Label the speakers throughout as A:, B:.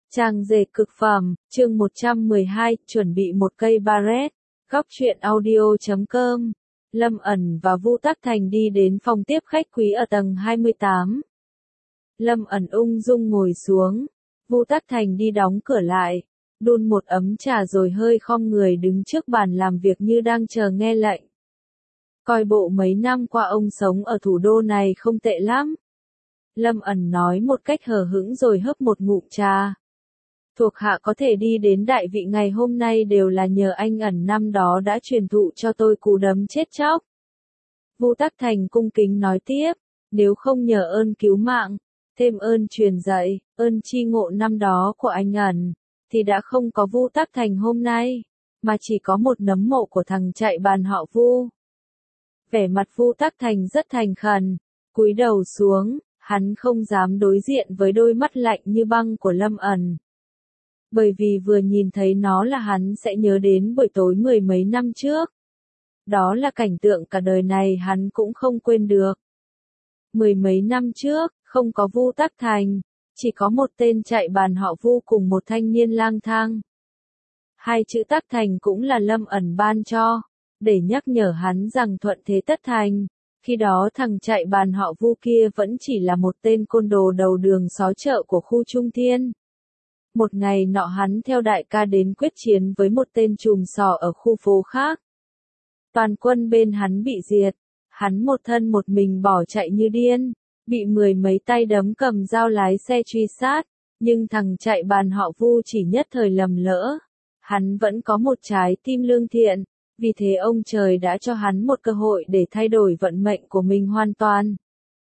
A: Trang dệt cực phẩm, chương 112, chuẩn bị một cây Barrett. Góc truyện audio.com. Lâm ẩn và Vu Tắc Thành đi đến phòng tiếp khách quý ở tầng 28. Lâm ẩn ung dung ngồi xuống, Vu Tắc Thành đi đóng cửa lại, đun một ấm trà rồi hơi khom người đứng trước bàn làm việc như đang chờ nghe lệnh. Coi bộ mấy năm qua ông sống ở thủ đô này không tệ lắm. Lâm ẩn nói một cách hờ hững rồi hớp một ngụm trà. Thuộc hạ có thể đi đến đại vị ngày hôm nay đều là nhờ anh ẩn năm đó đã truyền thụ cho tôi cú đấm chết chóc. Vu Tắc Thành cung kính nói tiếp, nếu không nhờ ơn cứu mạng, thêm ơn truyền dạy, ơn chi ngộ năm đó của anh ẩn, thì đã không có Vu Tắc Thành hôm nay, mà chỉ có một nấm mộ của thằng chạy bàn họ Vu. Vẻ mặt Vu Tắc Thành rất thành khẩn, cúi đầu xuống, hắn không dám đối diện với đôi mắt lạnh như băng của Lâm ẩn. Bởi vì vừa nhìn thấy nó là hắn sẽ nhớ đến buổi tối mười mấy năm trước. Đó là cảnh tượng cả đời này hắn cũng không quên được. Mười mấy năm trước, không có Vu Tắc Thành, chỉ có một tên chạy bàn họ Vu cùng một thanh niên lang thang. Hai chữ Tắc Thành cũng là Lâm ẩn ban cho, để nhắc nhở hắn rằng thuận thế tất thành. Khi đó thằng chạy bàn họ Vu kia vẫn chỉ là một tên côn đồ đầu đường xó chợ của khu Trung Thiên. Một ngày nọ hắn theo đại ca đến quyết chiến với một tên trùm sò ở khu phố khác. Toàn quân bên hắn bị diệt, hắn một thân một mình bỏ chạy như điên, bị mười mấy tay đấm cầm dao lái xe truy sát, nhưng thằng chạy bàn họ Vu chỉ nhất thời lầm lỡ. Hắn vẫn có một trái tim lương thiện, vì thế ông trời đã cho hắn một cơ hội để thay đổi vận mệnh của mình hoàn toàn.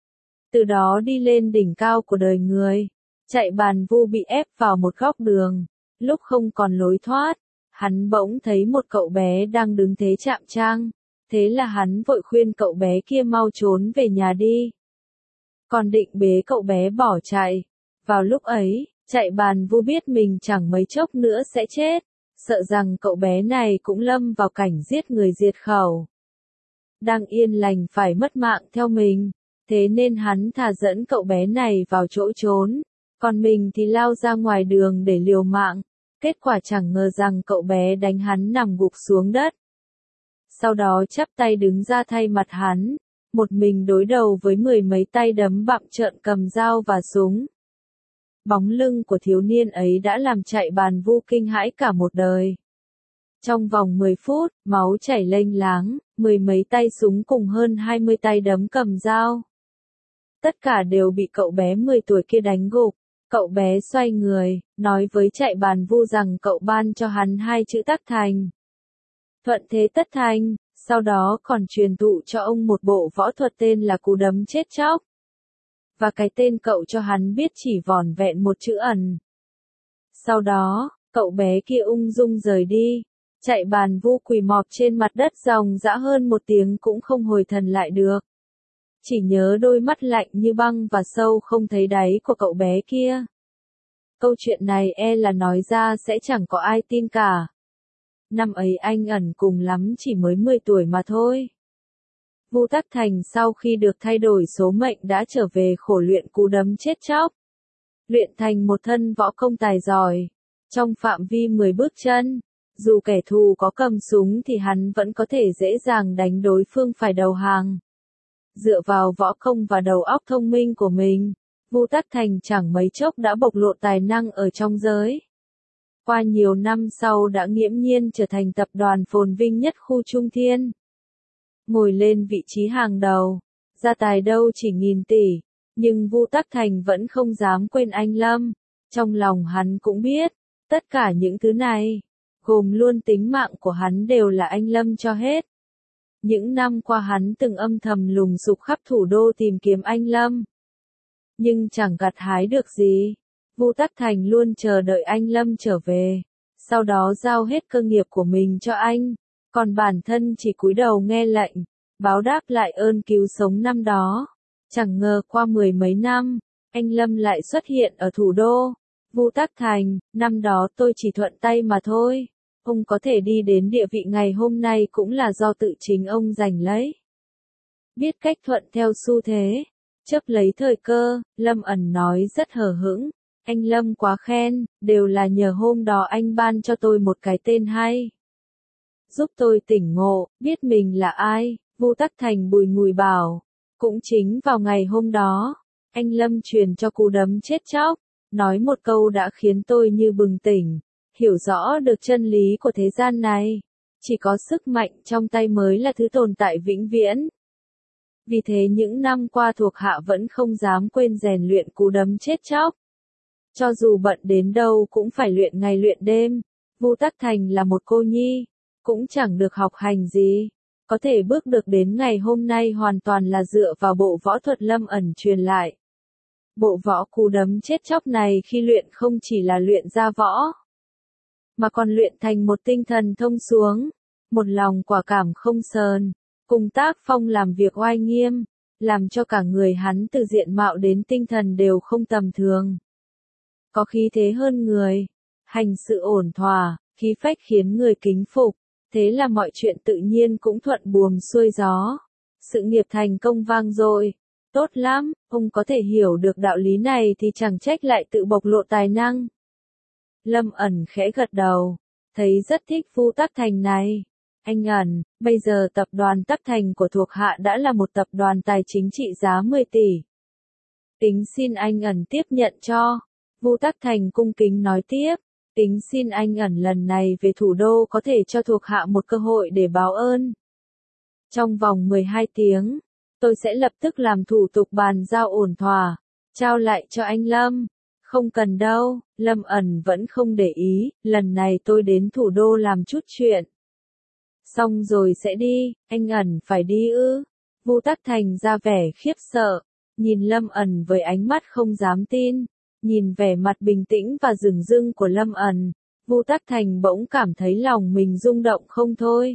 A: Từ đó đi lên đỉnh cao của đời người. Chạy bàn Vu bị ép vào một góc đường, lúc không còn lối thoát, hắn bỗng thấy một cậu bé đang đứng thế chạm trang, thế là hắn vội khuyên cậu bé kia mau trốn về nhà đi. Còn định bế cậu bé bỏ chạy, vào lúc ấy, chạy bàn Vu biết mình chẳng mấy chốc nữa sẽ chết, sợ rằng cậu bé này cũng lâm vào cảnh giết người diệt khẩu. Đang yên lành phải mất mạng theo mình, thế nên hắn thà dẫn cậu bé này vào chỗ trốn. Còn mình thì lao ra ngoài đường để liều mạng, kết quả chẳng ngờ rằng cậu bé đánh hắn nằm gục xuống đất. Sau đó chắp tay đứng ra thay mặt hắn, một mình đối đầu với mười mấy tay đấm bặm trợn cầm dao và súng. Bóng lưng của thiếu niên ấy đã làm chạy bàn Vu kinh hãi cả một đời. Trong vòng 10 phút, máu chảy lênh láng, mười mấy tay súng cùng hơn 20 tay đấm cầm dao. Tất cả đều bị cậu bé 10 tuổi kia đánh gục. Cậu bé xoay người, nói với chạy bàn Vu rằng cậu ban cho hắn hai chữ Tắc Thành. Thuận thế tất thành, sau đó còn truyền thụ cho ông một bộ võ thuật tên là cú đấm chết chóc. Và cái tên cậu cho hắn biết chỉ vỏn vẹn một chữ ẩn. Sau đó, cậu bé kia ung dung rời đi, chạy bàn Vu quỳ mọp trên mặt đất dòng dã hơn một tiếng cũng không hồi thần lại được. Chỉ nhớ đôi mắt lạnh như băng và sâu không thấy đáy của cậu bé kia. Câu chuyện này là nói ra sẽ chẳng có ai tin cả. Năm ấy anh ẩn cùng lắm chỉ mới 10 tuổi mà thôi. Vu Tắc Thành sau khi được thay đổi số mệnh đã trở về khổ luyện cú đấm chết chóc. Luyện thành một thân võ công tài giỏi. Trong phạm vi 10 bước chân, dù kẻ thù có cầm súng thì hắn vẫn có thể dễ dàng đánh đối phương phải đầu hàng. Dựa vào võ công và đầu óc thông minh của mình, Vu Tắc Thành chẳng mấy chốc đã bộc lộ tài năng ở trong giới. Qua nhiều năm sau đã nghiễm nhiên trở thành tập đoàn phồn vinh nhất khu Trung Thiên. Ngồi lên vị trí hàng đầu, gia tài đâu chỉ nghìn tỷ, nhưng Vu Tắc Thành vẫn không dám quên anh Lâm. Trong lòng hắn cũng biết, tất cả những thứ này, gồm luôn tính mạng của hắn đều là anh Lâm cho hết. Những năm qua hắn từng âm thầm lùng sục khắp thủ đô tìm kiếm anh Lâm. Nhưng chẳng gặt hái được gì. Vu Tắc Thành luôn chờ đợi anh Lâm trở về. Sau đó giao hết cơ nghiệp của mình cho anh. Còn bản thân chỉ cúi đầu nghe lệnh, báo đáp lại ơn cứu sống năm đó. Chẳng ngờ qua mười mấy năm, anh Lâm lại xuất hiện ở thủ đô. Vu Tắc Thành, năm đó tôi chỉ thuận tay mà thôi. Ông có thể đi đến địa vị ngày hôm nay cũng là do tự chính ông giành lấy. Biết cách thuận theo xu thế, chấp lấy thời cơ, Lâm ẩn nói rất hờ hững, Anh Lâm quá khen, đều là nhờ hôm đó anh ban cho tôi một cái tên hay. Giúp tôi tỉnh ngộ, biết mình là ai, Vu Tắc Thành bùi ngùi bảo. Cũng chính vào ngày hôm đó, anh Lâm truyền cho cú đấm chết chóc, nói một câu đã khiến tôi như bừng tỉnh, hiểu rõ được chân lý của thế gian này. Chỉ có sức mạnh trong tay mới là thứ tồn tại vĩnh viễn. Vì thế những năm qua thuộc hạ vẫn không dám quên rèn luyện cú đấm chết chóc. Cho dù bận đến đâu cũng phải luyện ngày luyện đêm. Vu Tắc Thành là một cô nhi, cũng chẳng được học hành gì. Có thể bước được đến ngày hôm nay hoàn toàn là dựa vào bộ võ thuật Lâm ẩn truyền lại. Bộ võ cú đấm chết chóc này khi luyện không chỉ là luyện ra võ, mà còn luyện thành một tinh thần thông xuống, một lòng quả cảm không sờn, cùng tác phong làm việc oai nghiêm, làm cho cả người hắn từ diện mạo đến tinh thần đều không tầm thường. Có khí thế hơn người, hành sự ổn thỏa, khí phách khiến người kính phục, thế là mọi chuyện tự nhiên cũng thuận buồm xuôi gió. Sự nghiệp thành công vang dội, tốt lắm, ông có thể hiểu được đạo lý này thì chẳng trách lại tự bộc lộ tài năng. Lâm ẩn khẽ gật đầu, thấy rất thích Vu Tắc Thành này. Anh ẩn, bây giờ tập đoàn Tắc Thành của thuộc hạ đã là một tập đoàn tài chính trị giá 10 tỷ. Tính xin anh ẩn tiếp nhận cho. Vu Tắc Thành cung kính nói tiếp, tính xin anh ẩn lần này về thủ đô có thể cho thuộc hạ một cơ hội để báo ơn. Trong vòng 12 tiếng, tôi sẽ lập tức làm thủ tục bàn giao ổn thỏa, trao lại cho anh Lâm. Không cần đâu, Lâm ẩn vẫn không để ý, lần này tôi đến thủ đô làm chút chuyện. Xong rồi sẽ đi, anh ẩn phải đi ư? Vu Tắc Thành ra vẻ khiếp sợ, nhìn Lâm ẩn với ánh mắt không dám tin, nhìn vẻ mặt bình tĩnh và dửng dưng của Lâm ẩn, Vu Tắc Thành bỗng cảm thấy lòng mình rung động không thôi.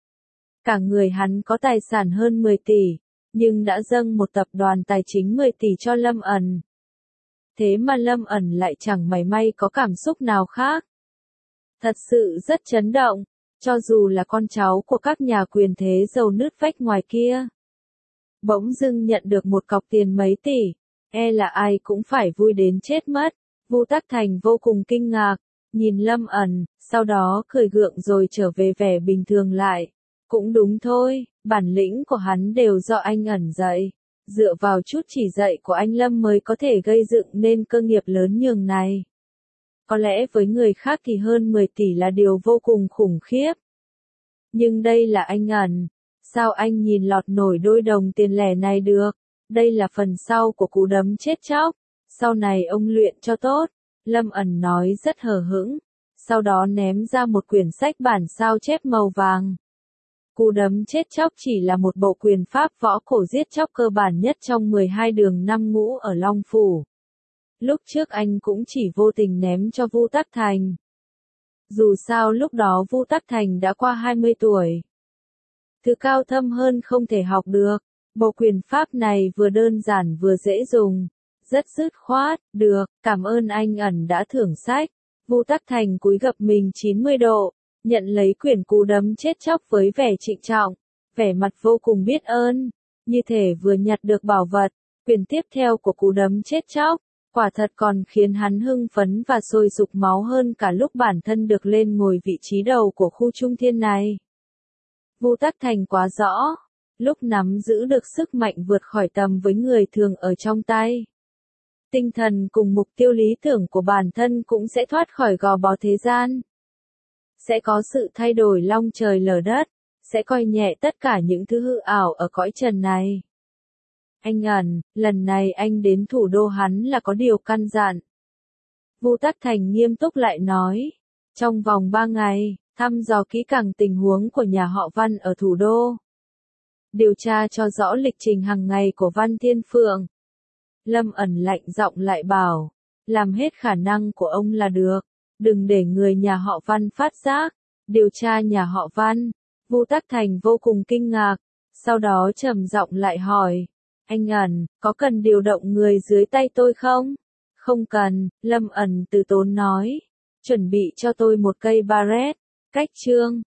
A: Cả người hắn có tài sản hơn 10 tỷ, nhưng đã dâng một tập đoàn tài chính 10 tỷ cho Lâm ẩn. Thế mà Lâm ẩn lại chẳng mảy may có cảm xúc nào khác. Thật sự rất chấn động, cho dù là con cháu của các nhà quyền thế giàu nứt vách ngoài kia. Bỗng dưng nhận được một cọc tiền mấy tỷ, e là ai cũng phải vui đến chết mất. Vu Tắc Thành vô cùng kinh ngạc, nhìn Lâm ẩn, sau đó cười gượng rồi trở về vẻ bình thường lại. Cũng đúng thôi, bản lĩnh của hắn đều do anh ẩn dạy. Dựa vào chút chỉ dạy của anh Lâm mới có thể gây dựng nên cơ nghiệp lớn nhường này. Có lẽ với người khác thì hơn 10 tỷ là điều vô cùng khủng khiếp. Nhưng đây là anh ẩn. Sao anh nhìn lọt nổi đôi đồng tiền lẻ này được? Đây là phần sau của cú đấm chết chóc. Sau này ông luyện cho tốt. Lâm ẩn nói rất hờ hững. Sau đó ném ra một quyển sách bản sao chép màu vàng. Cú đấm chết chóc chỉ là một bộ quyền pháp võ cổ giết chóc cơ bản nhất trong 12 đường năm ngũ ở Long Phủ. Lúc trước anh cũng chỉ vô tình ném cho Vu Tắc Thành. Dù sao lúc đó Vu Tắc Thành đã qua 20 tuổi. Thứ cao thâm hơn không thể học được. Bộ quyền pháp này vừa đơn giản vừa dễ dùng. Rất dứt khoát, được, cảm ơn anh ẩn đã thưởng sách. Vu Tắc Thành cúi gập mình 90 độ. Nhận lấy quyển cú đấm chết chóc với vẻ trịnh trọng, vẻ mặt vô cùng biết ơn, như thể vừa nhặt được bảo vật. Quyển tiếp theo của cú đấm chết chóc, quả thật còn khiến hắn hưng phấn và sôi sục máu hơn cả lúc bản thân được lên ngồi vị trí đầu của khu trung thiên này. Vu Tắc Thành quá rõ, lúc nắm giữ được sức mạnh vượt khỏi tầm với người thường ở trong tay. Tinh thần cùng mục tiêu lý tưởng của bản thân cũng sẽ thoát khỏi gò bó thế gian. Sẽ có sự thay đổi long trời lở đất, sẽ coi nhẹ tất cả những thứ hư ảo ở cõi trần này. Anh ẩn, lần này anh đến thủ đô hắn là có điều căn dặn. Vu Tắc Thành nghiêm túc lại nói, trong vòng 3 ngày, thăm dò kỹ càng tình huống của nhà họ Văn ở thủ đô. Điều tra cho rõ lịch trình hàng ngày của Văn Thiên Phượng. Lâm ẩn lạnh giọng lại bảo, làm hết khả năng của ông là được. Đừng để người nhà họ Văn phát giác. Điều tra nhà họ Văn. Vu Tắc Thành vô cùng kinh ngạc. Sau đó trầm giọng lại hỏi. Anh ẩn, có cần điều động người dưới tay tôi không? Không cần, Lâm ẩn từ tốn nói. Chuẩn bị cho tôi một cây baret. Cách chương.